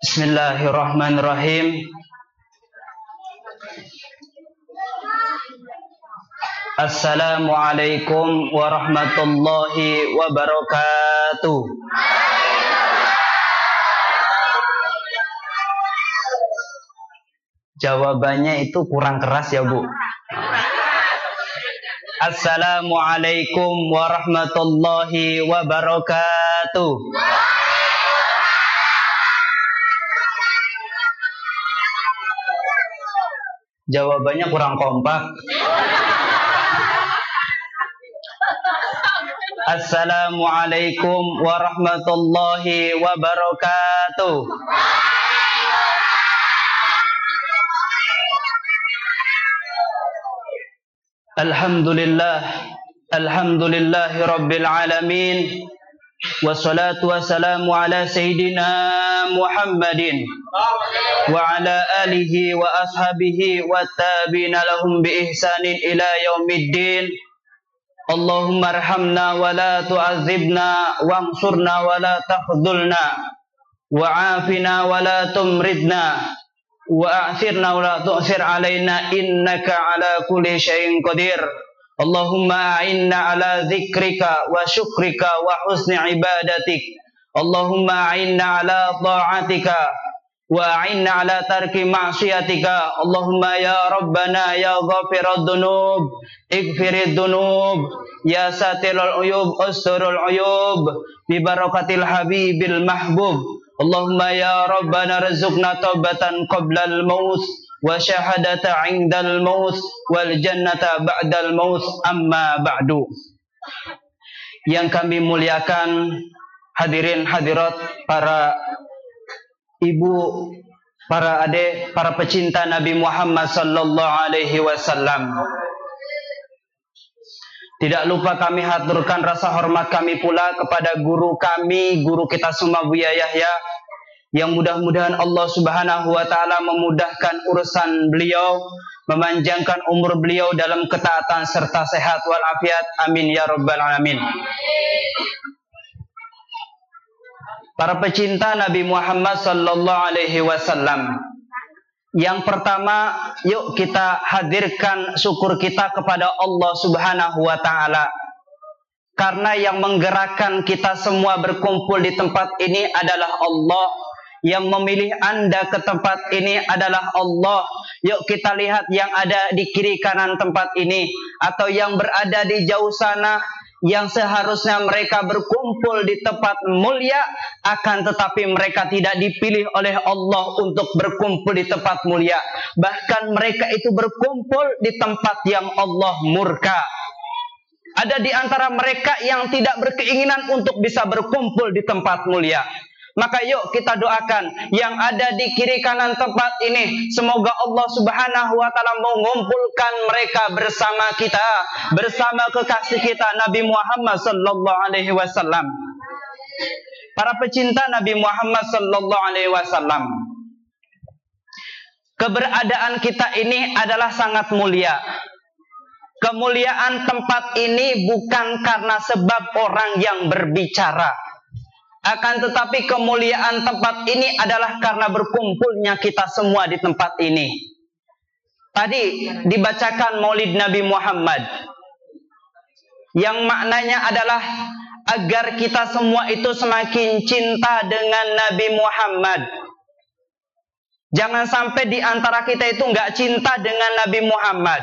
Bismillahirrahmanirrahim. Assalamualaikum warahmatullahi wabarakatuh. Jawabannya itu kurang keras ya Bu. Assalamualaikum warahmatullahi wabarakatuh. Jawabannya kurang kompak. Assalamualaikum warahmatullahi wabarakatuh. Alhamdulillah, alhamdulillahi rabbil alamin. Wassalatu wassalamu ala sayyidina Muhammadin wa ala alihi wa ashabihi wa tabi'ina lahum bi ihsanin ila yaumiddin. Allahumma arhamna wa la tu'adzibna wansurna wa la takhdhulna wa afina wa la tumridna wa a'thirna wa la tu'thir alaina innaka ala kulli syai'in qadir. Allahumma a'inna ala dzikrika wa syukrika wa husni ibadatik. Allahumma a'inna ala ta'atika wa a'inna ala tarki ma'siyatika. Allahumma ya Rabbana ya ghafirad dunub ighfirid dunub ya satirul uyub usturul uyub bi barakatil habibil mahbub. Allahumma ya Rabbana rizqna taubatan qablal maut wa syahadata 'indal maut wal jannata ba'dal maut, amma ba'du. Yang kami muliakan hadirin hadirat, para ibu, para adik, para pecinta Nabi Muhammad sallallahu alaihi wasallam. Tidak lupa kami haturkan rasa hormat kami pula kepada guru kami, guru kita semua, Buya Yahya, yang mudah-mudahan Allah Subhanahu wa taala memudahkan urusan beliau, memanjangkan umur beliau dalam ketaatan serta sehat walafiat. Amin ya rabbal alamin. Para pecinta Nabi Muhammad sallallahu alaihi wasallam, yang pertama, yuk kita hadirkan syukur kita kepada Allah Subhanahu wa taala. Karena yang menggerakkan kita semua berkumpul di tempat ini adalah Allah. Yang memilih Anda ke tempat ini adalah Allah. Yuk kita lihat yang ada di kiri kanan tempat ini, atau yang berada di jauh sana, yang seharusnya mereka berkumpul di tempat mulia, akan tetapi mereka tidak dipilih oleh Allah untuk berkumpul di tempat mulia. Bahkan mereka itu berkumpul di tempat yang Allah murka. Ada di antara mereka yang tidak berkeinginan untuk bisa berkumpul di tempat mulia. Maka yuk kita doakan yang ada di kiri kanan tempat ini, semoga Allah Subhanahu wa taala mengumpulkan mereka bersama kita, bersama kekasih kita Nabi Muhammad sallallahu alaihi wasallam. Para pecinta Nabi Muhammad sallallahu alaihi wasallam, keberadaan kita ini adalah sangat mulia. Kemuliaan tempat ini bukan karena sebab orang yang berbicara. Akan tetapi kemuliaan tempat ini adalah karena berkumpulnya kita semua di tempat ini. Tadi dibacakan Maulid Nabi Muhammad, yang maknanya adalah agar kita semua itu semakin cinta dengan Nabi Muhammad. Jangan sampai di antara kita itu nggak cinta dengan Nabi Muhammad.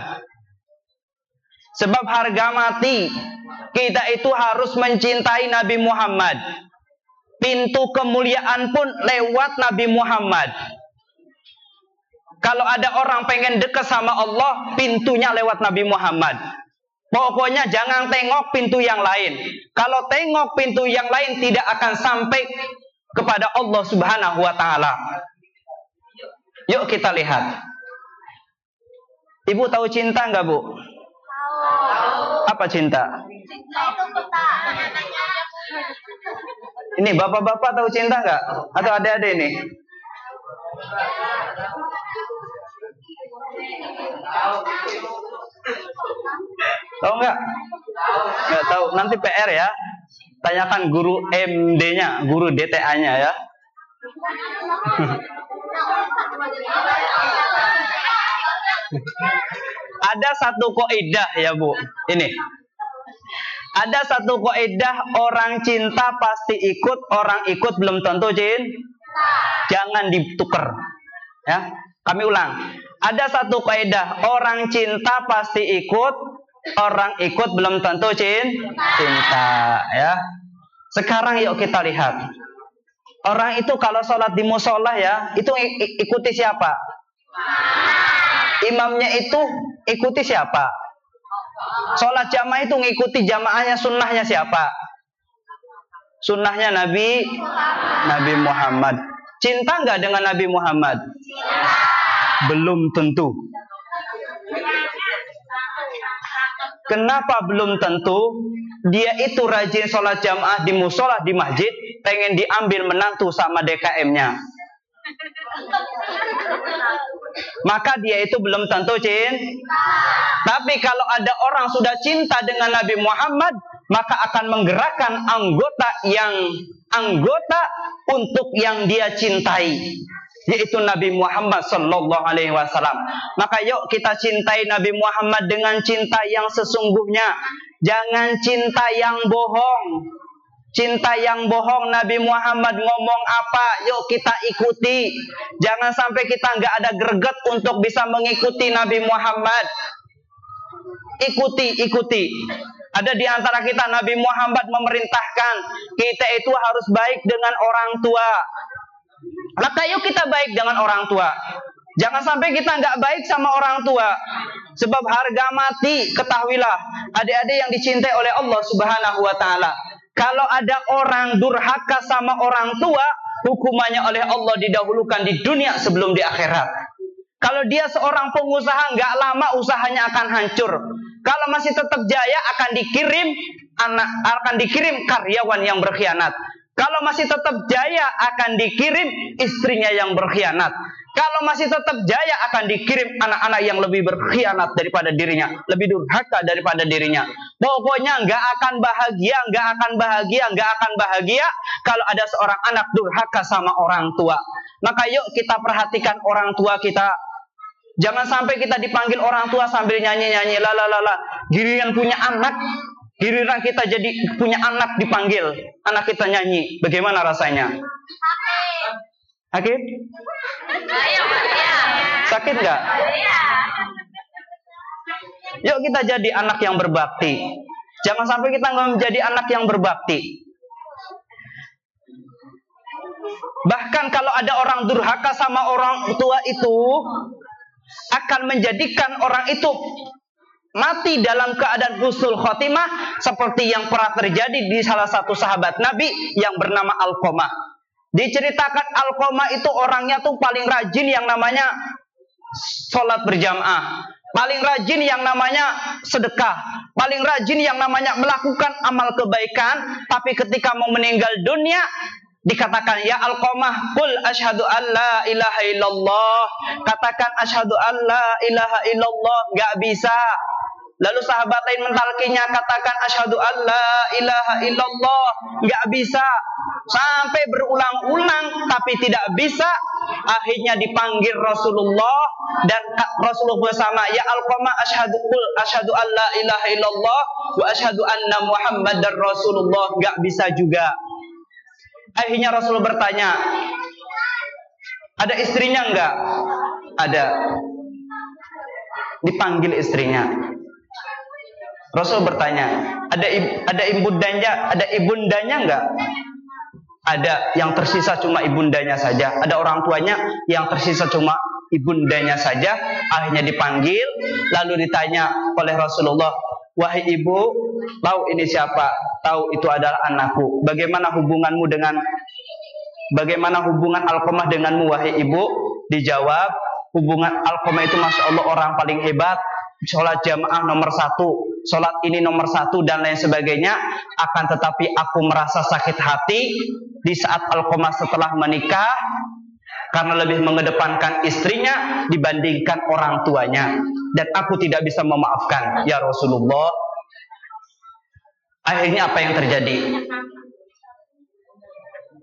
Sebab harga mati kita itu harus mencintai Nabi Muhammad. Pintu kemuliaan pun lewat Nabi Muhammad. Kalau ada orang pengen dekat sama Allah, pintunya lewat Nabi Muhammad. Pokoknya jangan tengok pintu yang lain. Kalau tengok pintu yang lain, tidak akan sampai kepada Allah Subhanahu wa taala. Yuk kita lihat. Ibu tahu cinta nggak, Bu? Apa cinta? Cinta itu peta. Ini bapak-bapak tahu cinta nggak? Atau adik-adik ini? Tahu nggak? Nggak tahu. Nanti PR ya. Tanyakan guru MD-nya, guru DTA-nya ya. Ada satu kaidah ya Bu. Ini. Ada satu kaidah, orang cinta pasti ikut, orang ikut belum tentu cinta. Jangan ditukar. Ya, kami ulang. Ada satu kaidah, orang cinta pasti ikut, orang ikut belum tentu cinta. Ya. Sekarang yuk kita lihat. Orang itu kalau sholat di musola ya, itu ikuti siapa? Imamnya itu ikuti siapa? Sholat jamaah itu ngikuti jamaahnya, sunnahnya siapa? Sunnahnya Nabi Muhammad. Cinta nggak dengan Nabi Muhammad? Belum tentu. Kenapa belum tentu? Dia itu rajin sholat jamaah di musola, di masjid, pengen diambil menantu sama DKM-nya. Maka dia itu belum tentu cinta. Tapi kalau ada orang sudah cinta dengan Nabi Muhammad, maka akan menggerakkan anggota untuk yang dia cintai, yaitu Nabi Muhammad sallallahu alaihi wasallam. Maka yuk kita cintai Nabi Muhammad dengan cinta yang sesungguhnya. Jangan cinta yang bohong. Cinta yang bohong, Nabi Muhammad ngomong apa, yuk kita ikuti. Jangan sampai kita nggak ada greget untuk bisa mengikuti Nabi Muhammad. Ikuti. Ada di antara kita, Nabi Muhammad memerintahkan kita itu harus baik dengan orang tua. Maka yuk kita baik dengan orang tua. Jangan sampai kita nggak baik sama orang tua. Sebab harga mati, ketahuilah, adik-adik yang dicintai oleh Allah Subhanahu wa Ta'ala. Kalau ada orang durhaka sama orang tua, hukumannya oleh Allah didahulukan di dunia sebelum di akhirat. Kalau dia seorang pengusaha, nggak lama usahanya akan hancur. Kalau masih tetap jaya, akan dikirim karyawan yang berkhianat. Kalau masih tetap jaya, akan dikirim istrinya yang berkhianat. Kalau masih tetap jaya, akan dikirim anak-anak yang lebih berkhianat daripada dirinya, lebih durhaka daripada dirinya. Pokoknya nggak akan bahagia kalau ada seorang anak durhaka sama orang tua. Maka yuk kita perhatikan orang tua kita. Jangan sampai kita dipanggil orang tua sambil nyanyi-nyanyi la. Giliran punya anak, giliran kita jadi punya anak dipanggil, anak kita nyanyi. Bagaimana rasanya? Sakit? Sakit nggak? Yuk kita jadi anak yang berbakti. Jangan sampai kita nggak menjadi anak yang berbakti. Bahkan kalau ada orang durhaka sama orang tua itu, akan menjadikan orang itu mati dalam keadaan husnul khotimah, seperti yang pernah terjadi di salah satu sahabat Nabi yang bernama Alqamah. Diceritakan Alqamah itu orangnya tuh paling rajin yang namanya sholat berjamaah, paling rajin yang namanya sedekah, paling rajin yang namanya melakukan amal kebaikan. Tapi ketika mau meninggal dunia, dikatakan, ya Alqamah, qul asyhadu an la ilaha illallah. Katakan asyhadu an la ilaha illallah. Gak bisa. Lalu sahabat lain mentalkinya, katakan asyhadu an la ilaha illallah. Gak bisa. Sampai berulang-ulang tapi tidak bisa. Akhirnya dipanggil Rasulullah, dan Rasulullah bersama, ya Alqamah, asyhadu an la ilaha illallah wa asyhadu anna Muhammadar Rasulullah. Gak bisa juga. Akhirnya Rasul bertanya, ada istrinya enggak? Ada. Dipanggil istrinya. Rasul bertanya, ada ibundanya enggak? Ada. Yang tersisa cuma ibundanya saja. Ada orang tuanya, yang tersisa cuma ibundanya saja. Akhirnya dipanggil, lalu ditanya oleh Rasulullah, wahai ibu, tahu ini siapa? Tahu, itu adalah anakku. Bagaimana hubungan Alqamah denganmu, wahai ibu? Dijawab, hubungan Alqamah itu Masya Allah orang paling hebat. Sholat jamaah nomor 1, sholat ini nomor 1, dan lain sebagainya. Akan tetapi aku merasa sakit hati di saat Alqamah setelah menikah, karena lebih mengedepankan istrinya dibandingkan orang tuanya, dan aku tidak bisa memaafkan, ya Rasulullah. Akhirnya apa yang terjadi?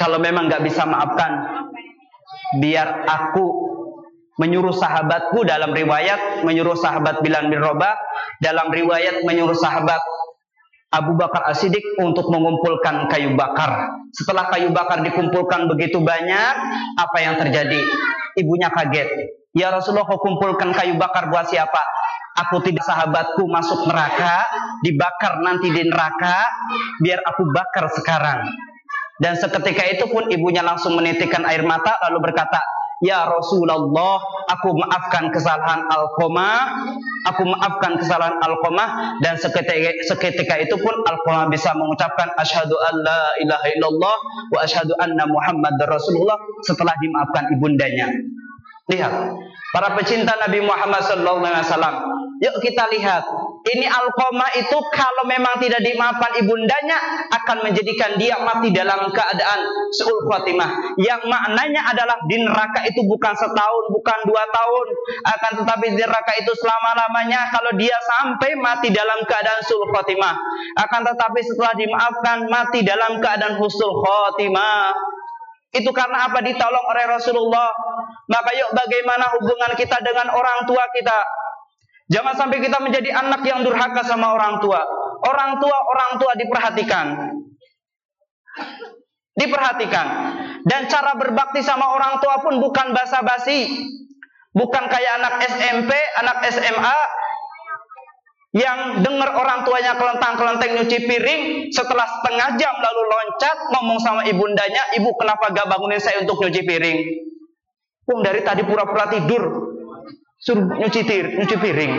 Kalau memang nggak bisa maafkan, biar aku menyuruh sahabatku, dalam riwayat menyuruh sahabat Bilal bin Rabah, dalam riwayat menyuruh sahabat Abu Bakar As-Siddiq untuk mengumpulkan kayu bakar. Setelah kayu bakar dikumpulkan begitu banyak, apa yang terjadi? Ibunya kaget. Ya Rasulullah, kau kumpulkan kayu bakar buat siapa? Aku tidak, sahabatku masuk neraka, dibakar nanti di neraka, biar aku bakar sekarang. Dan seketika itu pun ibunya langsung menitikkan air mata lalu berkata, ya Rasulullah, aku maafkan kesalahan Alqamah, aku maafkan kesalahan Alqamah. Dan seketika itu pun Alqamah bisa mengucapkan asyhadu an la ilaha illallah wa asyhadu anna Muhammadar Rasulullah setelah dimaafkan ibundanya. Lihat, para pecinta Nabi Muhammad SAW, yuk kita lihat, ini Alqamah itu kalau memang tidak dimaafkan ibundanya akan menjadikan dia mati dalam keadaan su'ul khatimah, yang maknanya adalah di neraka itu bukan setahun, bukan 2 tahun, akan tetapi di neraka itu selama-lamanya kalau dia sampai mati dalam keadaan su'ul khatimah. Akan tetapi setelah dimaafkan mati dalam keadaan husnul khatimah. Itu karena apa? Ditolong oleh Rasulullah. Maka yuk, bagaimana hubungan kita dengan orang tua kita? Jangan sampai kita menjadi anak yang durhaka sama orang tua. Orang tua diperhatikan. Diperhatikan. Dan cara berbakti sama orang tua pun bukan basa-basi. Bukan kayak anak SMP, anak SMA yang dengar orang tuanya kelentang-kelenteng nyuci piring, setelah setengah jam lalu loncat ngomong sama ibundanya, ibu kenapa gak bangunin saya untuk nyuci piring? Dari tadi pura-pura tidur, suruh nyuci piring.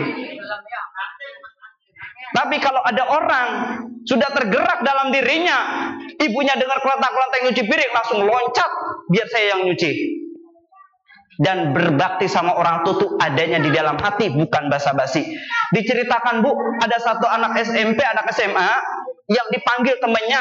Tapi kalau ada orang sudah tergerak dalam dirinya, ibunya dengar kelentang-kelenteng nyuci piring, langsung loncat, biar saya yang nyuci. Dan berbakti sama orang tua itu adanya di dalam hati, bukan basa-basi. Diceritakan, Bu, ada satu anak SMP, anak SMA yang dipanggil temannya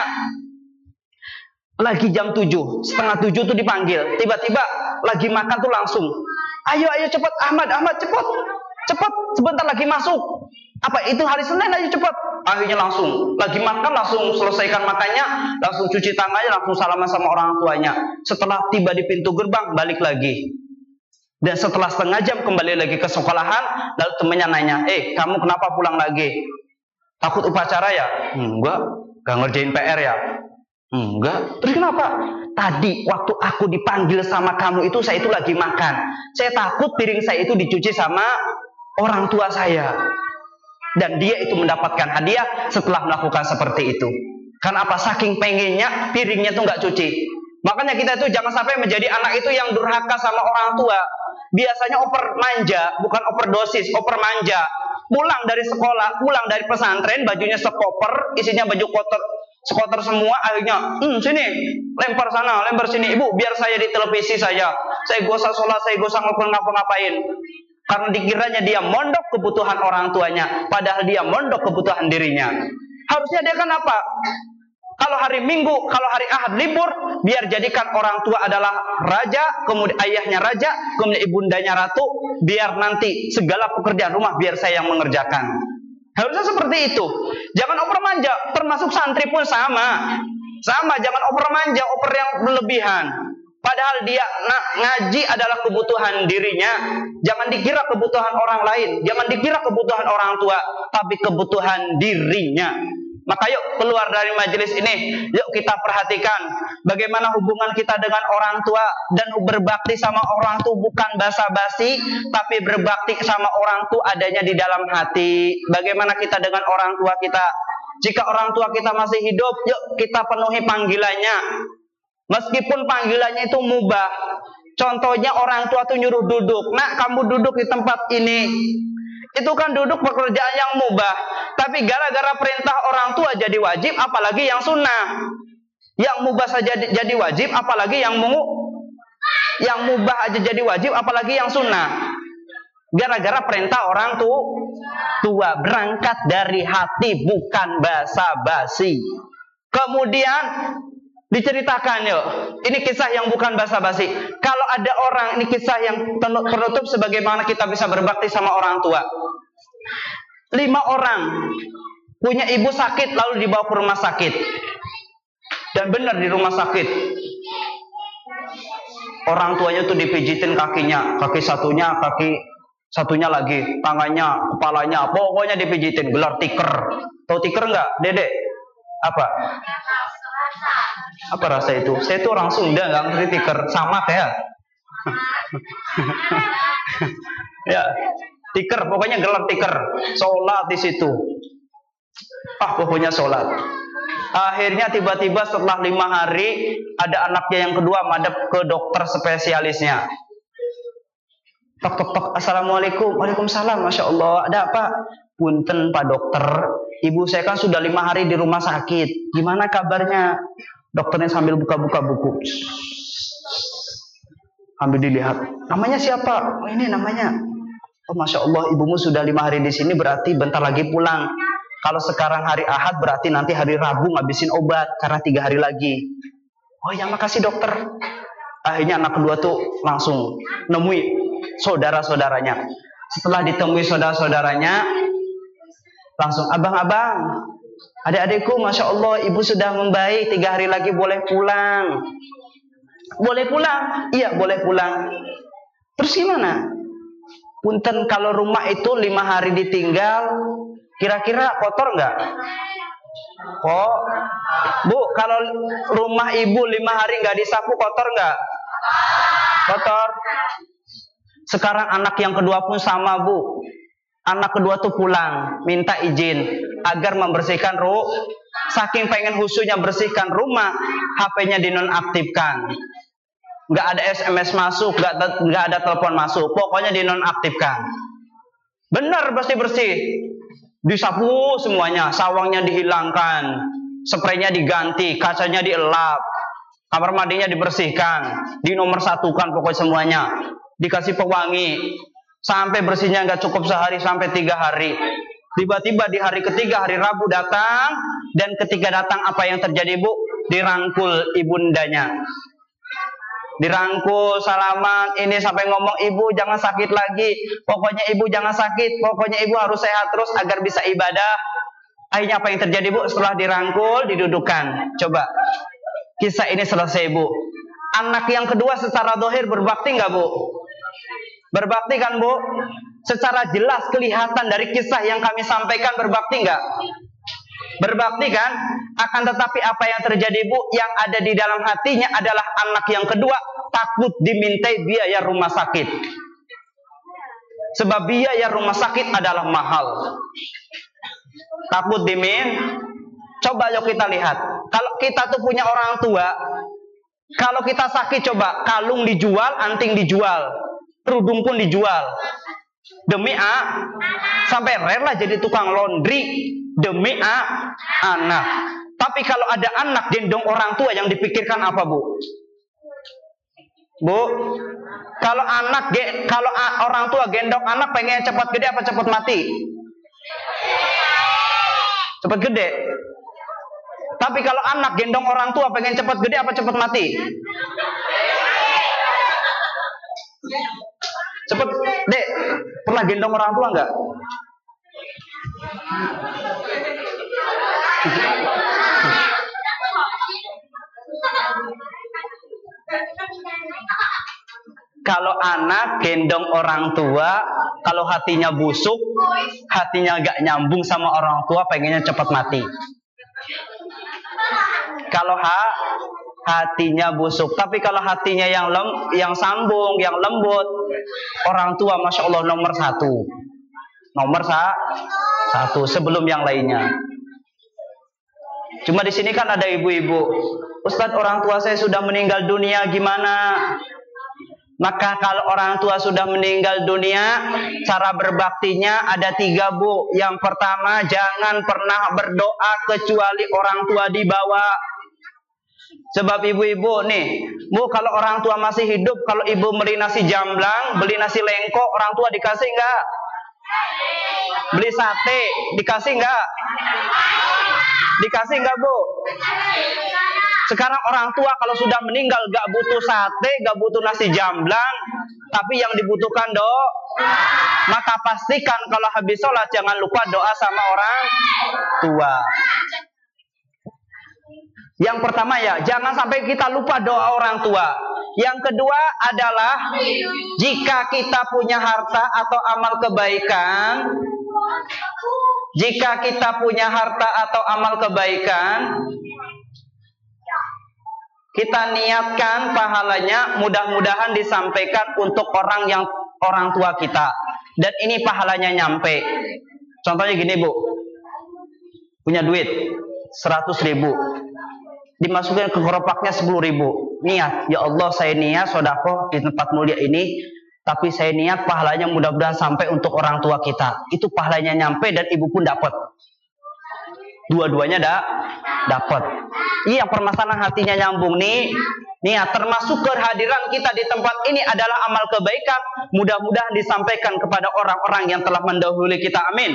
lagi jam 7, setengah 7 tuh dipanggil. Tiba-tiba lagi makan tuh langsung, ayo cepet Ahmad cepet, sebentar lagi masuk. Apa itu hari Senin, ayo cepet. Akhirnya langsung lagi makan, langsung selesaikan makannya, langsung cuci tangannya, langsung salaman sama orang tuanya. Setelah tiba di pintu gerbang, balik lagi. Dan setelah setengah jam kembali lagi ke sekolahan, lalu temannya nanya, kamu kenapa pulang lagi? Takut upacara ya? Enggak. Gak ngerjain PR ya? Enggak. Terus kenapa? Tadi waktu aku dipanggil sama kamu itu, saya itu lagi makan. Saya takut piring saya itu dicuci sama orang tua saya. Dan dia itu mendapatkan hadiah setelah melakukan seperti itu. Karena apa? Saking pengennya piringnya tuh nggak cuci. Makanya kita itu jangan sampai menjadi anak itu yang durhaka sama orang tua. Biasanya oper manja, bukan overdosis, oper manja. Pulang dari sekolah, pulang dari pesantren, bajunya sekoper, isinya baju kotor, sekotor semua. Akhirnya, sini, lempar sana, lempar sini. Ibu, biar saya di televisi saja. Saya gak usah sholat, saya gak usah ngapa-ngapain. Karena dikiranya dia mondok kebutuhan orang tuanya, padahal dia mondok kebutuhan dirinya. Harusnya dia kan apa? Kalau hari Minggu, kalau hari Ahad libur, biar jadikan orang tua adalah raja, kemudian ayahnya raja, kemudian ibundanya ratu, biar nanti segala pekerjaan rumah biar saya yang mengerjakan. Harusnya seperti itu. Jangan oper manja, termasuk santri pun sama. Sama, jangan oper manja, oper yang berlebihan. Padahal dia ngaji adalah kebutuhan dirinya. Jangan dikira kebutuhan orang lain, jangan dikira kebutuhan orang tua, tapi kebutuhan dirinya. Maka yuk keluar dari majelis ini, yuk kita perhatikan bagaimana hubungan kita dengan orang tua. Dan berbakti sama orang tua bukan basa-basi, tapi berbakti sama orang tua adanya di dalam hati. Bagaimana kita dengan orang tua kita? Jika orang tua kita masih hidup, yuk kita penuhi panggilannya. Meskipun panggilannya itu mubah. Contohnya orang tua tuh nyuruh duduk, nak kamu duduk di tempat ini. Itu kan duduk pekerjaan yang mubah. Tapi gara-gara perintah orang tua jadi wajib, apalagi yang sunnah. Yang mubah saja jadi wajib, apalagi yang mubah aja jadi wajib, apalagi yang sunnah. Gara-gara perintah orang tua. Berangkat dari hati, bukan basa-basi. Kemudian diceritakan yuk, ini kisah yang bukan basa-basi. Kalau ada orang, ini kisah yang penutup sebagaimana kita bisa berbakti sama orang tua. 5 orang punya ibu sakit lalu dibawa ke rumah sakit. Dan benar di rumah sakit, orang tuanya tuh dipijitin kakinya, kaki satunya lagi, tangannya, kepalanya, pokoknya dipijitin, gelar tiker. Tahu tiker nggak, Dedek? Apa? Apa rasa itu? Saya tuh orang Sunda, nggak ngerti tiker. Sama kayak. Ya, tiker, pokoknya gelar tiker. Sholat di situ. Pokoknya sholat. Akhirnya tiba-tiba setelah 5 hari, ada anaknya yang kedua madep ke dokter spesialisnya. Tok tok tok, assalamualaikum, waalaikumsalam, masya Allah, ada apa? Punten Pak Dokter, ibu saya kan sudah 5 hari di rumah sakit, gimana kabarnya? Dokternya sambil buka-buka buku, sambil dilihat, namanya siapa? Oh ini namanya. Oh masya Allah, ibumu sudah 5 hari di sini, berarti bentar lagi pulang. Kalau sekarang hari Ahad, berarti nanti hari Rabu ngabisin obat karena 3 hari lagi. Oh ya makasih dokter. Akhirnya anak kedua tuh langsung nemui saudara-saudaranya. Setelah ditemui saudara-saudaranya, langsung abang-abang, adik-adikku, masya Allah, ibu sudah membaik, 3 hari lagi boleh pulang. Boleh pulang? Iya boleh pulang. Terus gimana? Punten, kalau rumah itu 5 hari ditinggal, kira-kira kotor nggak? Kok, Bu, kalau rumah ibu 5 hari nggak disapu, kotor nggak? Kotor. Sekarang anak yang kedua pun sama, Bu. Anak kedua tuh pulang, minta izin agar membersihkan saking pengen khusyuknya bersihkan rumah, HP-nya dinonaktifkan. Nggak ada SMS masuk, nggak ada telepon masuk, pokoknya dinonaktifkan. Benar bersih-bersih, disapu semuanya, sawangnya dihilangkan, spraynya diganti, kacanya dielap, kamar mandinya dibersihkan, dinomor-satukan pokoknya semuanya, dikasih pewangi, sampai bersihnya nggak cukup sehari, sampai 3 hari. Tiba-tiba di hari ketiga, hari Rabu datang, dan ketika datang apa yang terjadi, Bu? Dirangkul ibundanya. Dirangkul, salaman, ini sampai ngomong, ibu jangan sakit lagi, pokoknya ibu jangan sakit, pokoknya ibu harus sehat terus agar bisa ibadah. Akhirnya apa yang terjadi, Bu? Setelah dirangkul, didudukan. Coba, kisah ini selesai, Bu. Anak yang kedua secara dohir berbakti nggak, Bu? Berbakti kan, Bu? Secara jelas kelihatan dari kisah yang kami sampaikan, berbakti nggak? Berbakti kan? Akan tetapi apa yang terjadi, Bu? Yang ada di dalam hatinya adalah anak yang kedua takut dimintai biaya rumah sakit. Sebab biaya rumah sakit adalah mahal. Takut Coba yuk kita lihat. Kalau kita tuh punya orang tua, kalau kita sakit, coba kalung dijual, anting dijual, kerudung pun dijual. Demi sampai rela jadi tukang laundry demi anak. Tapi kalau ada anak gendong orang tua, yang dipikirkan apa, Bu? Bu, kalau orang tua gendong anak, pengen cepat gede apa cepat mati? Cepat gede. Tapi kalau anak gendong orang tua, pengen cepat gede apa cepat mati? Cepet, Dek, pernah gendong orang tua nggak? Kalau anak gendong orang tua, kalau hatinya busuk, hatinya nggak nyambung sama orang tua, pengennya cepat mati. Kalau hatinya busuk, tapi kalau hatinya yang sambung, yang lembut, orang tua masya Allah nomor satu sebelum yang lainnya. Cuma di sini kan ada ibu-ibu, Ustadz, orang tua saya sudah meninggal dunia, gimana? Maka kalau orang tua sudah meninggal dunia, cara berbaktinya ada 3, Bu. Yang pertama, jangan pernah berdoa kecuali orang tua dibawa. Sebab ibu-ibu nih, Bu, kalau orang tua masih hidup, kalau ibu beli nasi jamblang, beli nasi lengko, orang tua dikasih nggak? Beli sate, dikasih nggak? Dikasih nggak, Bu? Sekarang orang tua kalau sudah meninggal gak butuh sate, gak butuh nasi jamblang, tapi yang dibutuhkan doa. Maka pastikan kalau habis sholat jangan lupa doa sama orang tua. Yang pertama ya, jangan sampai kita lupa doa orang tua. Yang kedua adalah jika kita punya harta atau amal kebaikan, jika kita punya harta atau amal kebaikan, kita niatkan pahalanya mudah-mudahan disampaikan untuk orang tua kita. Dan ini pahalanya nyampe. Contohnya gini Bu, punya duit 100.000, dimasukin ke keropaknya 10.000. Niat, ya Allah saya niat sedekah di tempat mulia ini, tapi saya niat pahalanya mudah-mudahan sampai untuk orang tua kita. Itu pahalanya nyampe dan ibu pun dapat. Dua-duanya dapat. Iya, permasalahan hatinya nyambung nih. Niat termasuk kehadiran kita di tempat ini adalah amal kebaikan. Mudah-mudahan disampaikan kepada orang-orang yang telah mendahului kita. Amin.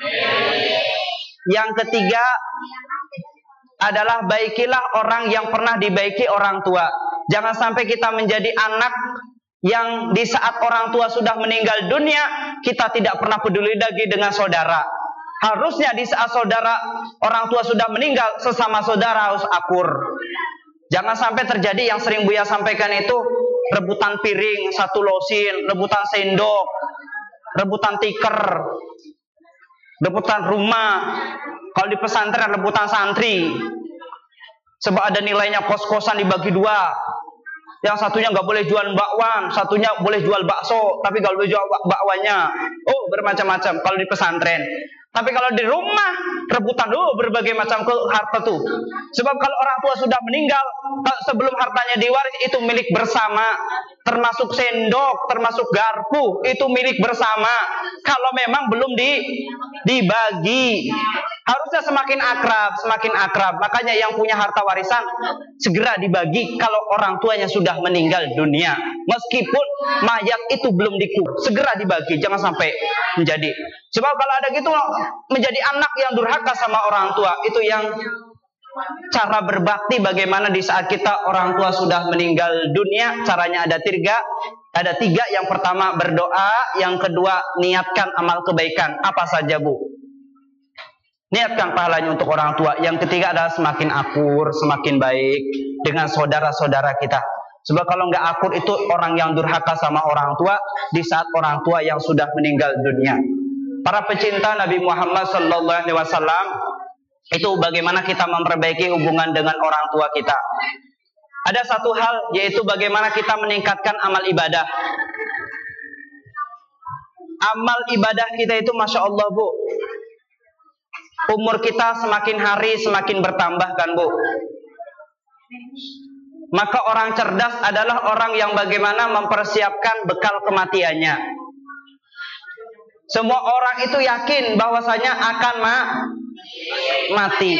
Yang ketiga adalah baikilah orang yang pernah dibaiki orang tua. Jangan sampai kita menjadi anak yang di saat orang tua sudah meninggal dunia, kita tidak pernah peduli lagi dengan saudara. Harusnya di saat orang tua sudah meninggal, sesama saudara harus akur. Jangan sampai terjadi yang sering Buya sampaikan itu, rebutan piring, satu losin, rebutan sendok, rebutan tikar, rebutan rumah. Kalau di pesantren rebutan santri. Sebab ada nilainya kos-kosan dibagi dua. Yang satunya nggak boleh jual bakwan, satunya boleh jual bakso, tapi kalau boleh jual bakwannya, oh bermacam-macam kalau di pesantren. Tapi kalau di rumah rebutan berbagai macam harta tuh. Sebab kalau orang tua sudah meninggal, sebelum hartanya diwaris itu milik bersama. Termasuk sendok, termasuk garpu, itu milik bersama. Kalau memang belum dibagi, harusnya semakin akrab. Makanya yang punya harta warisan segera dibagi kalau orang tuanya sudah meninggal dunia. Meskipun mayat itu belum dikubur, segera dibagi, jangan sampai menjadi. Sebab kalau ada gitu menjadi anak yang durhaka sama orang tua, itu yang cara berbakti bagaimana di saat kita orang tua sudah meninggal dunia. Caranya ada tiga. Yang pertama berdoa, yang kedua niatkan amal kebaikan. Apa saja Bu? Niatkan pahalanya untuk orang tua. Yang ketiga adalah semakin akur, semakin baik dengan saudara-saudara kita. Sebab kalau nggak akur itu orang yang durhaka sama orang tua di saat orang tua yang sudah meninggal dunia. Para pecinta Nabi Muhammad SAW, itu bagaimana kita memperbaiki hubungan dengan orang tua kita. Ada satu hal, yaitu bagaimana kita meningkatkan amal ibadah. Amal ibadah kita itu Masya Allah Bu, umur kita semakin hari semakin bertambah kan Bu. Maka orang cerdas adalah orang yang bagaimana mempersiapkan bekal kematiannya. Semua orang itu yakin bahwasanya akan mati.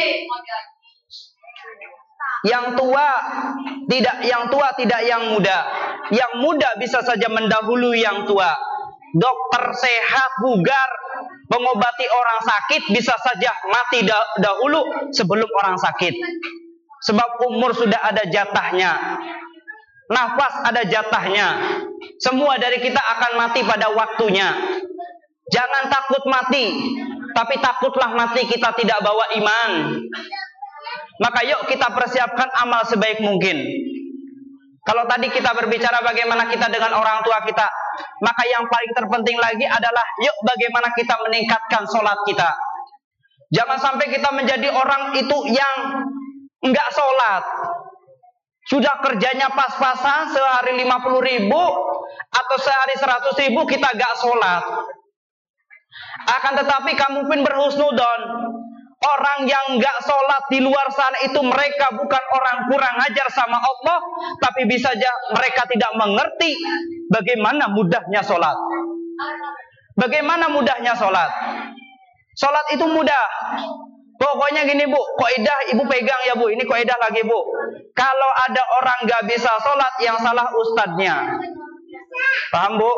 Yang tua tidak yang muda. Yang muda bisa saja mendahului yang tua. Dokter sehat, bugar, mengobati orang sakit bisa saja mati dahulu sebelum orang sakit. Sebab umur sudah ada jatahnya. Nafas ada jatahnya. Semua dari kita akan mati pada waktunya. Jangan takut mati, tapi takutlah mati kita tidak bawa iman. Maka yuk kita persiapkan amal sebaik mungkin. Kalau tadi kita berbicara bagaimana kita dengan orang tua kita, maka yang paling terpenting lagi adalah yuk bagaimana kita meningkatkan sholat kita. Jangan sampai kita menjadi orang itu yang enggak sholat. Sudah kerjanya pas-pasan, sehari 50.000 atau sehari 100.000 kita enggak sholat. Akan tetapi kamu pun berhusnudon. Orang yang enggak sholat di luar sana itu mereka bukan orang kurang ajar sama Allah, tapi bisa saja mereka tidak mengerti bagaimana mudahnya sholat. Bagaimana mudahnya sholat? Sholat itu mudah. Pokoknya gini Bu, kaidah Ibu pegang ya Bu, ini kaidah lagi Bu. Kalau ada orang gak bisa sholat, yang salah ustadznya. Paham Bu?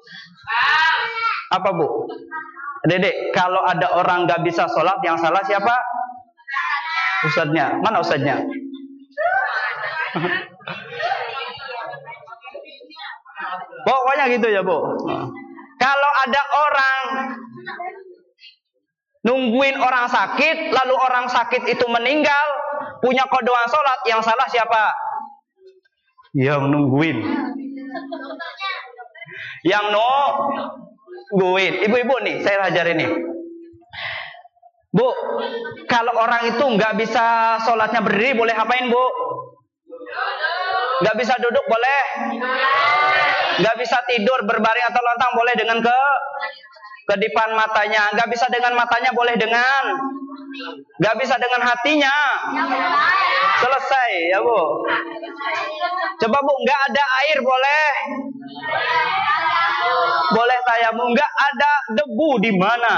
Apa Bu? Dedek, kalau ada orang gak bisa sholat, yang salah siapa? Ustadznya. Mana ustadznya? Pokoknya gitu ya Bu. Kalau ada orang nungguin orang sakit, lalu orang sakit itu meninggal, punya kodoan sholat, yang salah siapa? Yang nungguin. Yang nungguin. Ibu-ibu nih, saya ajarin nih. Bu, kalau orang itu nggak bisa sholatnya berdiri, boleh apain, Bu? Nggak bisa duduk, boleh? Nggak bisa tidur berbaring atau lontang, boleh dengan kedipan matanya. Nggak bisa dengan matanya, boleh dengan? Nggak bisa dengan hatinya. Selesai ya, Bu. Coba, Bu, nggak ada air, boleh? Boleh tayamum. Nggak ada debu, di mana?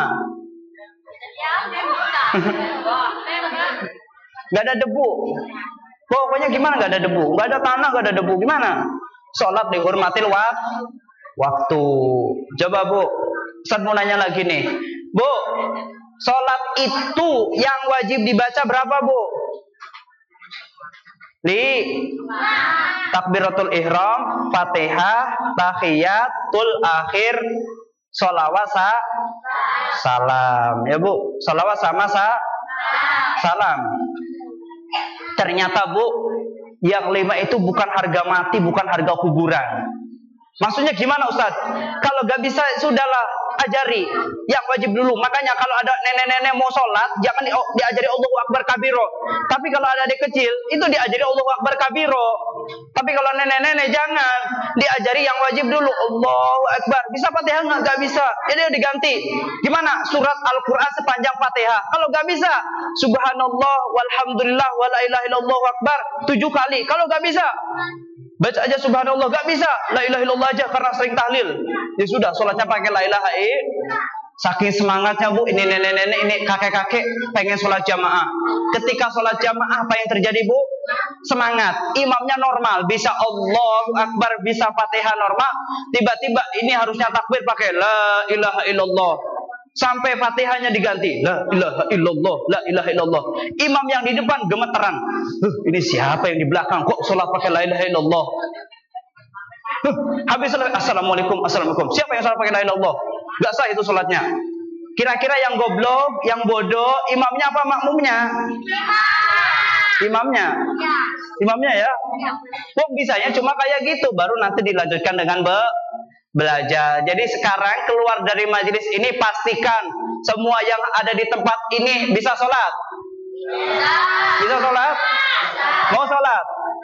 Nggak ada debu. Pokoknya gimana nggak ada debu? Nggak ada tanah, nggak ada debu. Gimana? Sholat dihormatil waktu. Coba, Bu, Ustaz mau nanya lagi nih. Bu, sholat itu yang wajib dibaca berapa, Bu? Takbiratul ihram, Fatihah, tahiyatul akhir, sholawat salam. Ya, Bu, sholawat sama salam. Ternyata, Bu, yang 5 itu bukan harga mati, bukan harga kuburan. Maksudnya gimana, Ustaz? Kalau gak bisa, sudahlah, ajari yang wajib dulu. Makanya kalau ada nenek-nenek mau sholat, jangan diajari Allahu Akbar kabiro. Tapi kalau ada adik kecil, itu diajari Allahu Akbar kabiro. Tapi kalau nenek-nenek, jangan diajari yang wajib dulu. Allahu Akbar. Bisa Fatihah nggak? Gak bisa. Jadi diganti. Gimana? Surat Al-Quran sepanjang Fatihah. Kalau gak bisa, Subhanallah, walhamdulillah, wa la ilaha illallah akbar 7 kali. Kalau gak bisa, baca aja Subhanallah. Gak bisa, la ilaha illallah aja karena sering tahlil. Ya sudah, sholatnya pakai la ilaha illallah. Saking semangatnya, Bu, ini nenek-nenek, ini kakek-kakek pengen sholat jamaah. Ketika sholat jamaah, apa yang terjadi, Bu? Semangat. Imamnya normal, bisa Allahu Akbar, bisa Fatihah normal. Tiba-tiba ini harusnya takbir pakai la ilaha illallah. Sampai Fatihahnya diganti la ilaha illallah, la ilaha illallah. Imam yang di depan gemeteran. Ini siapa yang di belakang kok sholat pakai la ilaha illallah? Habis assalamualaikum, assalamualaikum. Siapa yang sholat pakai la ilaha illallah? Gak sah itu sholatnya. Kira-kira yang goblok, yang bodoh, imamnya apa makmumnya? Imamnya ya. Kok bisanya cuma kayak gitu, baru nanti dilanjutkan dengan belajar. Jadi sekarang keluar dari majelis ini, pastikan semua yang ada di tempat ini bisa sholat. Bisa sholat? Mau sholat?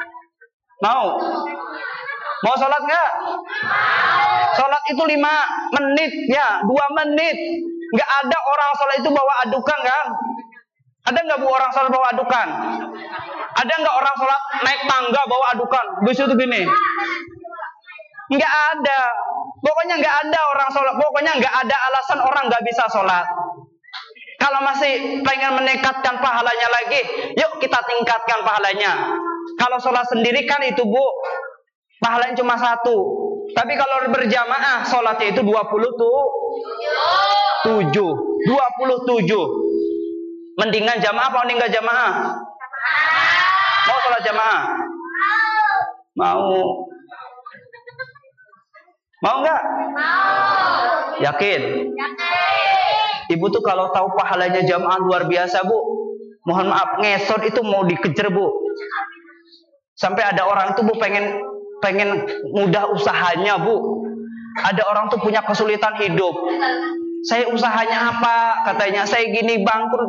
Mau sholat nggak? Sholat itu 5 menit ya, 2 menit. Nggak ada orang sholat itu bawa adukan, kan? Ada nggak, Bu, orang sholat bawa adukan? Ada nggak orang sholat naik tangga bawa adukan? Bis itu gini. Nggak ada. Pokoknya nggak ada orang sholat. Pokoknya nggak ada alasan orang nggak bisa sholat. Kalau masih pengen meningkatkan pahalanya lagi, yuk kita tingkatkan pahalanya. Kalau sholat sendiri kan itu, Bu, pahalanya cuma 1. Tapi kalau berjamaah, sholatnya itu 27. Mendingan jamaah apa mendingan jamaah? Mau sholat jamaah? Mau nggak? Yakin? Ibu tuh kalau tahu pahalanya jamaah luar biasa, Bu. Mohon maaf, ngesot itu mau dikejar, Bu. Sampai ada orang tuh, Bu, pengen mudah usahanya, Bu. Ada orang tuh punya kesulitan hidup. Saya usahanya apa? Katanya saya gini bangkrut.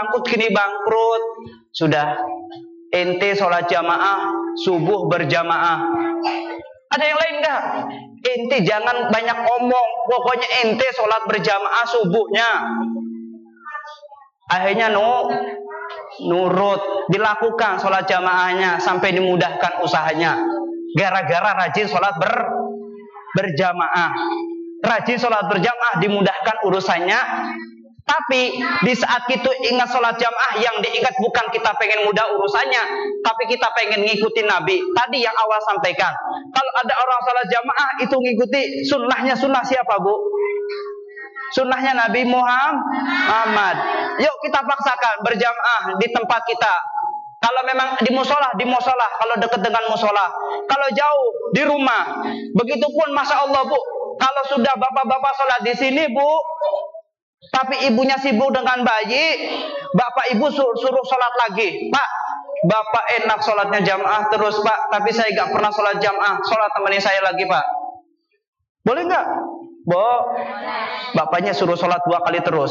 Sudah, ente sholat jamaah, subuh berjamaah. Ada yang lain nggak? Ente jangan banyak omong. Pokoknya ente sholat berjamaah subuhnya. Akhirnya nurut, dilakukan sholat jamaahnya sampai dimudahkan usahanya. Gara-gara rajin sholat berjamaah. Rajin sholat berjamaah dimudahkan urusannya. Tapi di saat kita ingat sholat jamaah, yang diingat bukan kita pengen mudah urusannya, tapi kita pengen ngikutin Nabi. Tadi yang awal sampaikan, kalau ada orang sholat jamaah itu ngikuti sunnahnya. Sunnah siapa, Bu? Sunnahnya Nabi Muhammad. Yuk kita paksakan berjamaah di tempat kita. Kalau memang di musola, kalau dekat dengan musola. Kalau jauh, di rumah. Begitupun, Masya Allah, Bu. Kalau sudah bapak-bapak sholat di sini, Bu, tapi ibunya sibuk dengan bayi, bapak ibu suruh sholat lagi. Pak, Bapak enak sholatnya jamaah terus Pak, tapi saya gak pernah sholat jamaah. Sholat temenin saya lagi Pak. Boleh nggak? Bapaknya suruh sholat 2 kali terus.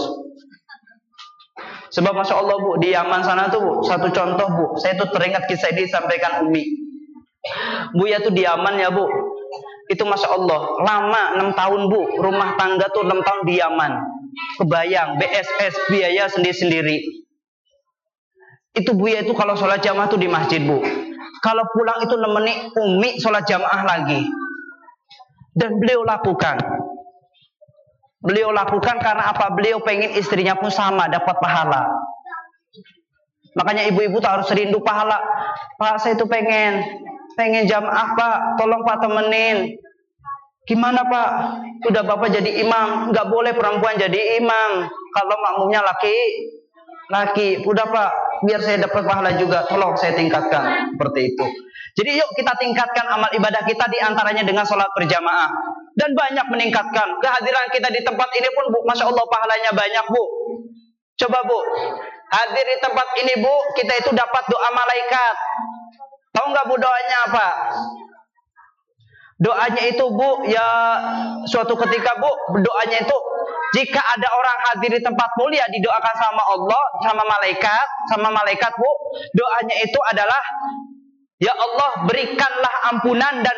Sebab Masya Allah Bu, di Yaman sana tuh Bu, satu contoh Bu, saya tuh teringat kisah ini disampaikan Umi. Bu ya tuh di Yaman ya Bu, itu Masya Allah lama 6 tahun Bu, rumah tangga tuh 6 tahun di Yaman. Kebayang BSS biaya sendiri-sendiri. Itu Bu ya itu kalau sholat jamaah tuh di masjid Bu. Kalau pulang itu nemeni Umi sholat jamaah lagi. Dan beliau lakukan. Beliau lakukan karena apa? Beliau pengen istrinya pun sama dapat pahala. Makanya ibu-ibu tuh harus rindu pahala. Pak, saya tuh pengen jamaah Pak, tolong Pak temenin. Gimana Pak? Udah Bapak jadi imam, nggak boleh perempuan jadi imam. Kalau makmumnya laki. Udah Pak, biar saya dapat pahala juga, tolong saya tingkatkan. Seperti itu. Jadi yuk kita tingkatkan amal ibadah kita diantaranya dengan sholat berjamaah. Dan banyak meningkatkan. Kehadiran kita di tempat ini pun Bu, Masya Allah pahalanya banyak Bu. Coba Bu, hadir di tempat ini Bu, kita itu dapat doa malaikat. Tahu nggak Bu doanya apa? Doanya itu Bu, ya suatu ketika Bu, doanya itu jika ada orang hadir di tempat mulia didoakan sama Allah, sama malaikat Bu, doanya itu adalah ya Allah berikanlah ampunan dan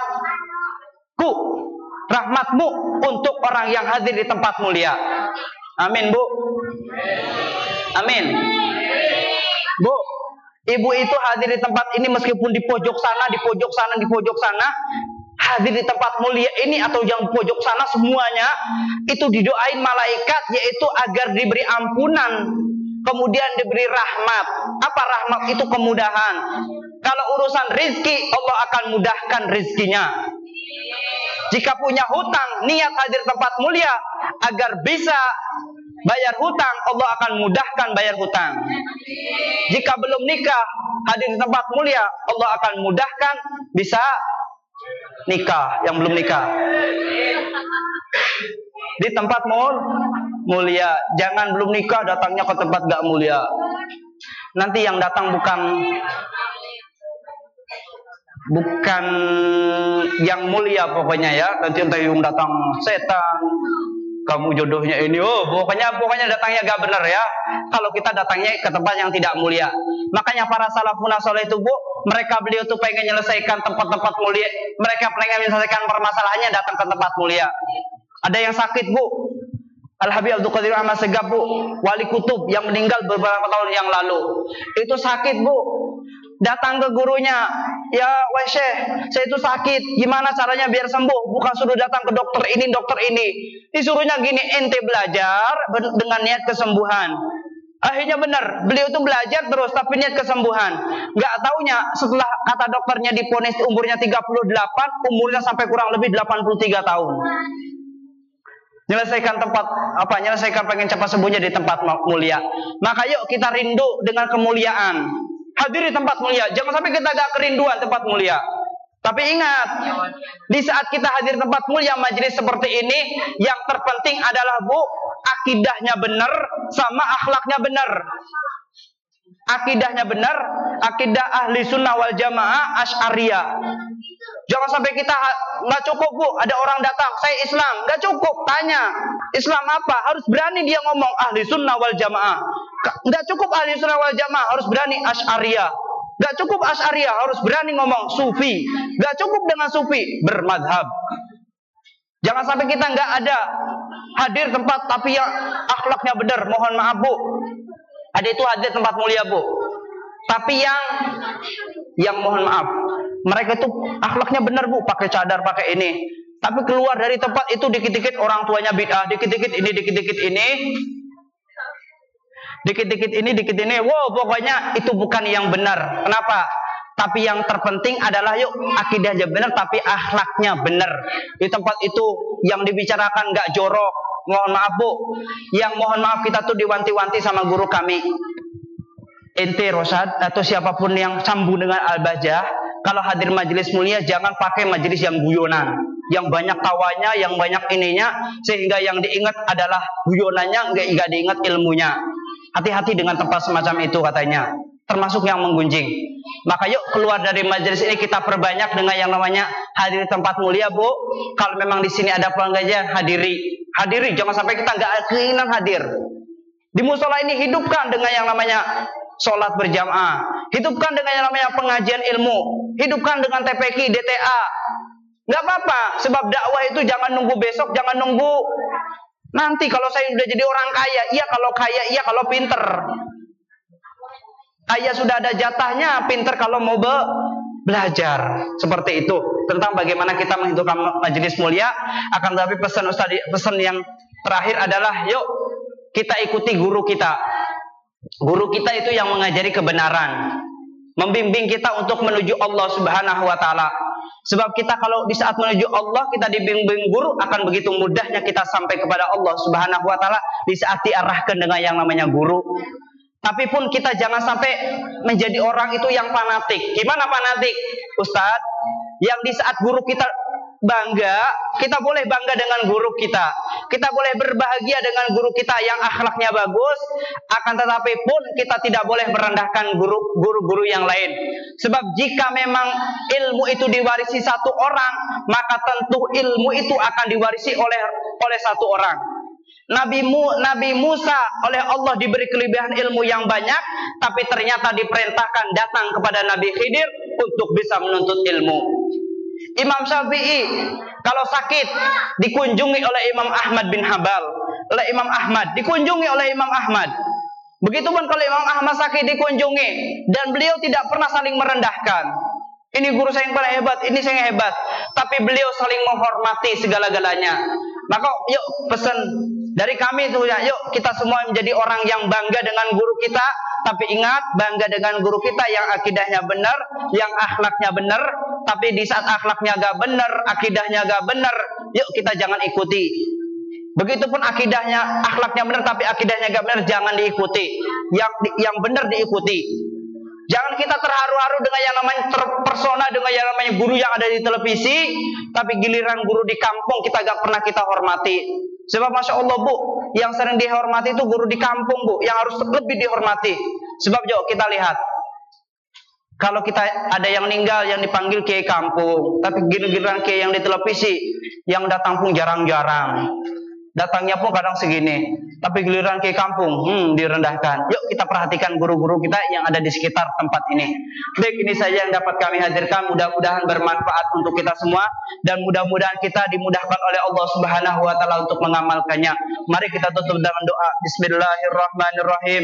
rahmatmu untuk orang yang hadir di tempat mulia. Amin Bu. Amin. Bu, ibu itu hadir di tempat ini meskipun di pojok sana, hadir di tempat mulia ini atau yang pojok sana semuanya itu didoain malaikat yaitu agar diberi ampunan, kemudian diberi rahmat. Apa rahmat itu? Kemudahan. Kalau urusan rizki, Allah akan mudahkan rizkinya. Jika punya hutang, niat hadir tempat mulia agar bisa bayar hutang, Allah akan mudahkan bayar hutang. Jika belum nikah, hadir di tempat mulia, Allah akan mudahkan bisa nikah yang belum nikah. Di tempat mulia, jangan belum nikah datangnya ke tempat gak mulia. Nanti yang datang bukan yang mulia pokoknya ya. Nanti yang datang setan, kamu jodohnya ini. Pokoknya datangnya gak benar ya. Kalau kita datangnya ke tempat yang tidak mulia. Makanya para salafun saleh itu Bu, beliau tuh pengen menyelesaikan tempat-tempat mulia. Mereka pengen menyelesaikan permasalahannya datang ke tempat mulia. Ada yang sakit Bu, Al-Habib Abdul Qadir Ahmad Segaf Bu, wali kutub yang meninggal beberapa tahun yang lalu. Itu sakit Bu, datang ke gurunya, ya wahai Syekh, saya itu sakit, gimana caranya biar sembuh? Bukan suruh datang ke dokter ini, disuruhnya gini, ente belajar dengan niat kesembuhan. Akhirnya benar, beliau itu belajar terus tapi niat kesembuhan. Gak taunya setelah kata dokternya diponis umurnya 38, umurnya sampai kurang lebih 83 tahun. Nyelesaikan pengen cepat sembuhnya di tempat mulia. Maka yuk kita rindu dengan kemuliaan. Hadir di tempat mulia. Jangan sampai kita gak kerinduan tempat mulia. Tapi ingat, di saat kita hadir di tempat mulia majelis seperti ini, yang terpenting adalah Bu, akidahnya benar sama akhlaknya benar. Akidahnya benar, akidah ahli sunnah wal jamaah Asy'ariyah. Jangan sampai kita nggak cukup Bu, ada orang datang, saya Islam, nggak cukup, tanya Islam apa, harus berani dia ngomong ahli sunnah wal jamaah. Nggak cukup ahli sunnah wal jamaah, harus berani Asy'ariyah. Nggak cukup Asy'ariyah, harus berani ngomong sufi. Nggak cukup dengan sufi, bermadhab. Jangan sampai kita nggak ada hadir tempat tapi yang akhlaknya benar. Mohon maaf Bu, ada itu hadir tempat mulia Bu, tapi yang mohon maaf, mereka itu akhlaknya benar Bu, pakai cadar, pakai ini, tapi keluar dari tempat itu dikit-dikit orang tuanya bid'ah, dikit-dikit ini, wow, pokoknya itu bukan yang benar. Kenapa? Tapi yang terpenting adalah yuk akidahnya benar tapi akhlaknya benar. Di tempat itu yang dibicarakan nggak jorok. Mohon maaf Bu, yang mohon maaf kita tuh diwanti-wanti sama guru kami, ente Rosad atau siapapun yang sambung dengan Al-Bajah, kalau hadir majelis mulia jangan pakai majelis yang guyonan, yang banyak tawanya, yang banyak ininya, sehingga yang diingat adalah guyonannya, nggak diingat ilmunya. Hati-hati dengan tempat semacam itu katanya. termasuk yang menggunjing. Maka yuk keluar dari majelis ini kita perbanyak dengan yang namanya hadiri tempat mulia, Bu. Kalau memang di sini ada pelanggannya, hadiri, jangan sampai kita nggak keinginan hadir. Di musola ini hidupkan dengan yang namanya sholat berjamaah, hidupkan dengan yang namanya pengajian ilmu, hidupkan dengan TPQ, DTA. Nggak apa-apa, sebab dakwah itu jangan nunggu besok, jangan nunggu nanti kalau saya sudah jadi orang kaya. Iya kalau kaya, iya kalau pinter. Kaya sudah ada jatahnya, pinter kalau mau belajar. Seperti itu tentang bagaimana kita menghidupkan majelis mulia. Akan tetapi pesan yang terakhir adalah yuk kita ikuti guru kita. Guru kita itu yang mengajari kebenaran, membimbing kita untuk menuju Allah Subhanahu wa taala. Sebab kita kalau di saat menuju Allah kita dibimbing guru, akan begitu mudahnya kita sampai kepada Allah Subhanahu wa taala di saat diarahkan dengan yang namanya guru. Tapi pun kita jangan sampai menjadi orang itu yang fanatik. Gimana fanatik? Ustadz, yang di saat guru kita bangga, kita boleh bangga dengan guru kita. Kita boleh berbahagia dengan guru kita yang akhlaknya bagus. Akan tetapi pun kita tidak boleh merendahkan guru-guru yang lain. Sebab jika memang ilmu itu diwarisi satu orang, maka tentu ilmu itu akan diwarisi oleh satu orang. Nabi Musa oleh Allah diberi kelebihan ilmu yang banyak, tapi ternyata diperintahkan datang kepada Nabi Khidir untuk bisa menuntut ilmu. Imam Syafi'i kalau sakit dikunjungi oleh Imam Ahmad bin Hambal, dikunjungi oleh Imam Ahmad. Begitupun kalau Imam Ahmad sakit dikunjungi, dan beliau tidak pernah saling merendahkan. Ini guru saya yang paling hebat, ini saya yang hebat. Tapi beliau saling menghormati segala-galanya. Maka yuk pesan dari kami itu ya, yuk kita semua menjadi orang yang bangga dengan guru kita. Tapi ingat, bangga dengan guru kita yang akidahnya benar, yang akhlaknya benar. Tapi di saat akhlaknya gak benar, akidahnya gak benar, yuk kita jangan ikuti. Begitupun akhlaknya benar tapi akidahnya gak benar, jangan diikuti. Yang benar diikuti. Jangan kita terharu-haru dengan yang namanya terpersona dengan yang namanya guru yang ada di televisi, tapi giliran guru di kampung kita gak pernah kita hormati. Sebab Masya Allah Bu, yang sering dihormati itu guru di kampung Bu, yang harus lebih dihormati. Sebab yuk kita lihat, kalau kita ada yang meninggal yang dipanggil kiai kampung, tapi giliran kiai yang di televisi yang datang pun jarang-jarang. Datangnya pun kadang segini, tapi giliran kiai kampung direndahkan. Yuk kita perhatikan guru-guru kita yang ada di sekitar tempat ini. Baik, ini saja yang dapat kami hadirkan. Mudah-mudahan bermanfaat untuk kita semua, dan mudah-mudahan kita dimudahkan oleh Allah Subhanahu wa taala untuk mengamalkannya. Mari kita tutup dengan doa. Bismillahirrahmanirrahim.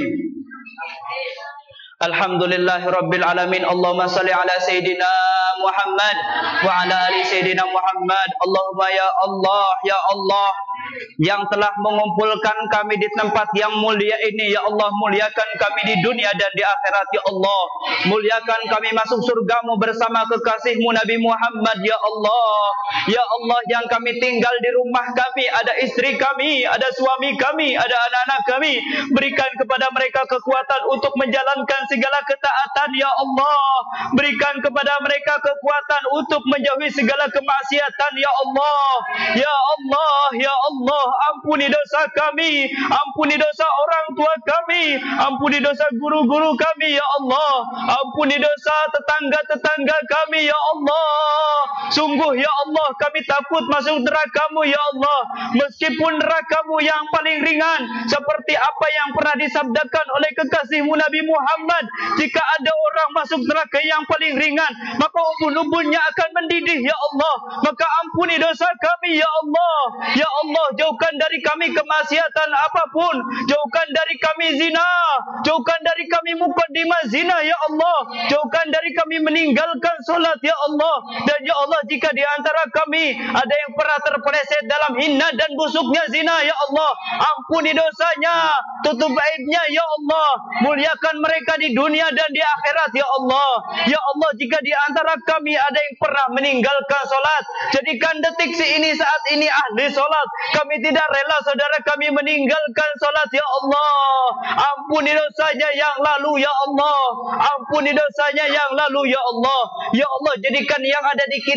Alhamdulillahirabbil alamin. Allahumma shalli ala sayidina Muhammad wa ala ali sayidina Muhammad. Allahumma ya Allah, ya Allah, yang telah mengumpulkan kami di tempat yang mulia ini, ya Allah, muliakan kami di dunia dan di akhirat, ya Allah. Muliakan kami masuk surgamu bersama kekasihmu Nabi Muhammad, ya Allah. Ya Allah, yang kami tinggal di rumah kami, ada istri kami, ada suami kami, ada anak-anak kami, berikan kepada mereka kekuatan untuk menjalankan segala ketaatan, ya Allah. Berikan kepada mereka kekuatan untuk menjauhi segala kemaksiatan, ya Allah. Ya Allah, ya Allah, ampuni dosa kami, ampuni dosa orang tua kami, ampuni dosa guru-guru kami, ya Allah. Ampuni dosa tetangga-tetangga kami, ya Allah. Sungguh ya Allah, kami takut masuk neraka-Mu, ya Allah. Meskipun neraka-Mu yang paling ringan, seperti apa yang pernah disabdakan oleh kekasih-Mu Nabi Muhammad, jika ada orang masuk neraka yang paling ringan, maka ubun-ubunnya akan mendidih, ya Allah. Maka ampuni dosa kami, ya Allah. Ya Allah, jauhkan dari kami kemaksiatan apapun, jauhkan dari kami zina, jauhkan dari kami mukaddimah zina, ya Allah. Jauhkan dari kami meninggalkan solat, ya Allah. Dan ya Allah, jika di antara kami ada yang pernah terpeleset dalam hina dan busuknya zina, ya Allah, ampuni dosanya, tutup aibnya, ya Allah. Muliakan mereka di dunia dan di akhirat, ya Allah. Ya Allah, jika di antara kami ada yang pernah meninggalkan solat, jadikan detik ini saat ini ahli solat. Kami tidak rela saudara kami meninggalkan solat, ya Allah. Ampuni dosanya yang lalu, ya Allah. Ampuni dosanya yang lalu, ya Allah. Ya Allah, jadikan yang ada di kiri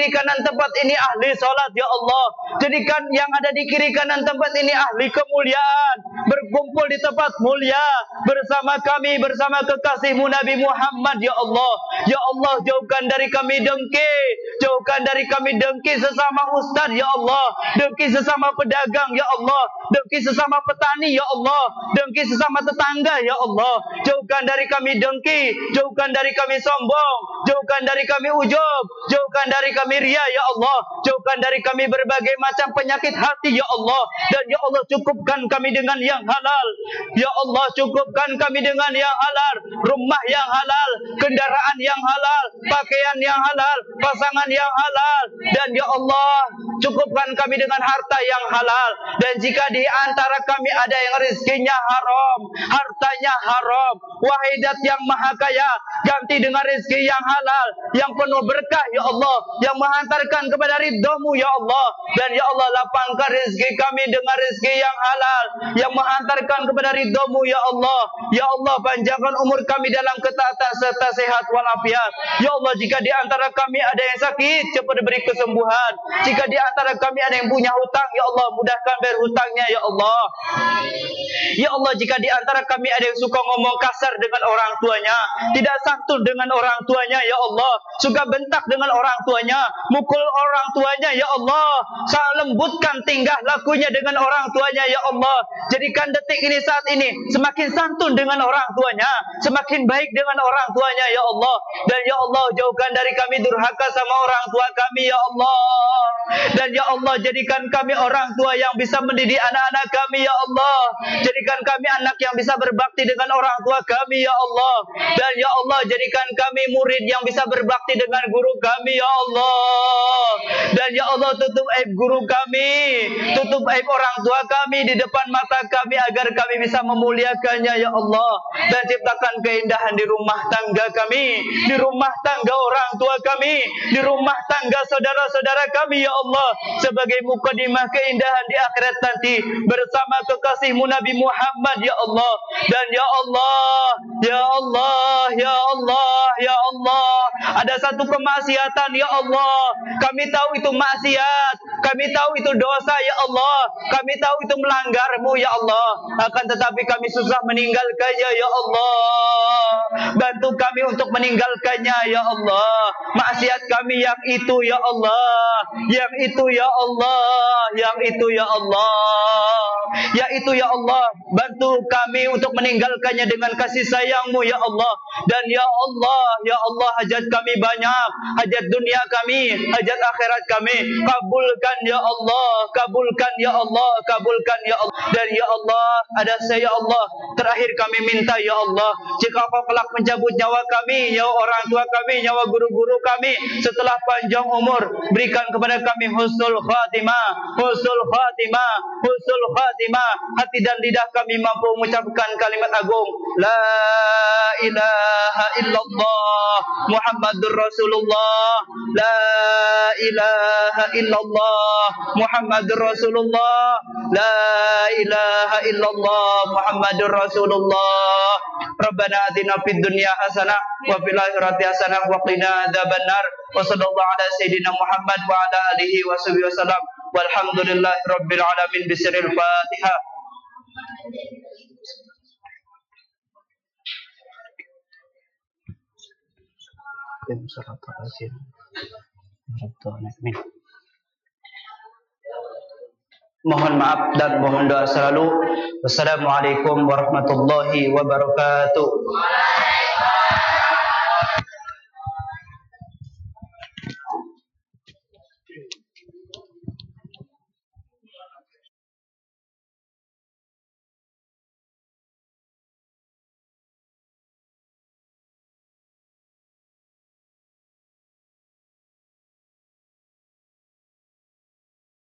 kiri kanan tempat ini ahli salat ya Allah. Jadikan yang ada di kiri kanan tempat ini ahli kemuliaan, berkumpul di tempat mulia bersama kami, bersama kekasihmu Nabi Muhammad ya Allah. Ya Allah, jauhkan dari kami dengki, jauhkan dari kami dengki sesama ustaz ya Allah, dengki sesama pedagang ya Allah, dengki sesama petani ya Allah, dengki sesama tetangga ya Allah. Jauhkan dari kami dengki, jauhkan dari kami sombong, jauhkan dari kami ujub, jauhkan dari kami ria ya Allah, jauhkan dari kami berbagai macam penyakit hati ya Allah. Dan ya Allah, cukupkan kami dengan yang halal ya Allah, cukupkan kami dengan yang halal, rumah yang halal, kendaraan yang halal, pakaian yang halal, pasangan yang halal. Dan ya Allah, cukupkan kami dengan harta yang halal. Dan jika di antara kami ada yang rezekinya haram, hartanya haram, wahai Dat yang maha kaya, ganti dengan rezeki yang halal, yang penuh berkah ya Allah, yang menghantarkan kepada ridhamu ya Allah. Dan ya Allah, lapangkan rezeki kami dengan rezeki yang halal, yang menghantarkan kepada ridhamu ya Allah. Ya Allah, panjangkan umur kami dalam ketaatan serta sehat walafiat. Ya Allah, jika di antara kami ada yang sakit, cepat beri kesembuhan. Jika di antara kami ada yang punya hutang, ya Allah, mudahkan bayar hutangnya ya Allah. Ya Allah, jika di antara kami ada yang suka ngomong kasar dengan orang tuanya, tidak santun dengan orang tuanya ya Allah, suka bentak dengan orang tuanya, mukul orang tuanya ya Allah, lembutkan tingkah lakunya dengan orang tuanya ya Allah. Jadikan detik ini, saat ini, semakin santun dengan orang tuanya, semakin baik dengan orang tuanya ya Allah. Dan ya Allah, jauhkan dari kami durhaka sama orang tua kami ya Allah. Dan ya Allah, jadikan kami orang tua yang bisa mendidik anak-anak kami ya Allah. Jadikan kami anak yang bisa berbakti dengan orang tua kami ya Allah. Dan ya Allah, jadikan kami murid yang bisa berbakti dengan guru kami ya Allah. Dan ya Allah, tutup aib guru kami, tutup aib orang tua kami di depan mata kami, agar kami bisa memuliakannya ya Allah. Dan ciptakan keindahan di rumah tangga kami, di rumah tangga orang tua kami, di rumah tangga saudara-saudara kami ya Allah, sebagai mukadimah keindahan di akhirat nanti bersama kekasihmu Nabi Muhammad ya Allah. Dan ya Allah, ya Allah, ya Allah, ya Allah, ada satu kemaksiatan ya Allah, kami tahu itu maksiat, kami tahu itu dosa ya Allah, kami tahu itu melanggarmu ya Allah, akan tetapi kami susah meninggalkannya ya Allah. Bantu kami untuk meninggalkannya ya Allah. Maksiat kami yang itu ya Allah, yang itu ya Allah, yang itu ya Allah, ya itu ya Allah. Bantu kami untuk meninggalkannya dengan kasih sayangmu ya Allah. Dan ya Allah, ya Allah, hajat kami banyak, hajat dunia kami, hajat akhirat kami, kabulkan ya Allah, kabulkan ya Allah, kabulkan ya Allah. Dan ya Allah, ada saya ya Allah, terakhir kami minta ya Allah, jika Kau kelak mencabut nyawa kami, nyawa orang tua kami, nyawa guru-guru kami, setelah panjang umur, berikan kepada kami husnul khatimah, husnul khatimah, husnul khatimah. Hati dan lidah kami mampu mengucapkan kalimat agung la ilaha illallah Muhammadur Rasulullah, la ilaha illallah Muhammadur Rasulullah, la ilaha illallah Muhammadur Rasulullah. Rabbana atina fid dunya hasanah wa fil akhirati hasanah wa qina adzabannar. Wa sallallahu ala sayyidina Muhammad wa ala alihi wa sahbihi wasallam. Walhamdulillahi rabbil alamin. Bismillahil Fatihah. Mohon maaf dan mohon doa selalu. Wassalamualaikum warahmatullahi wabarakatuh.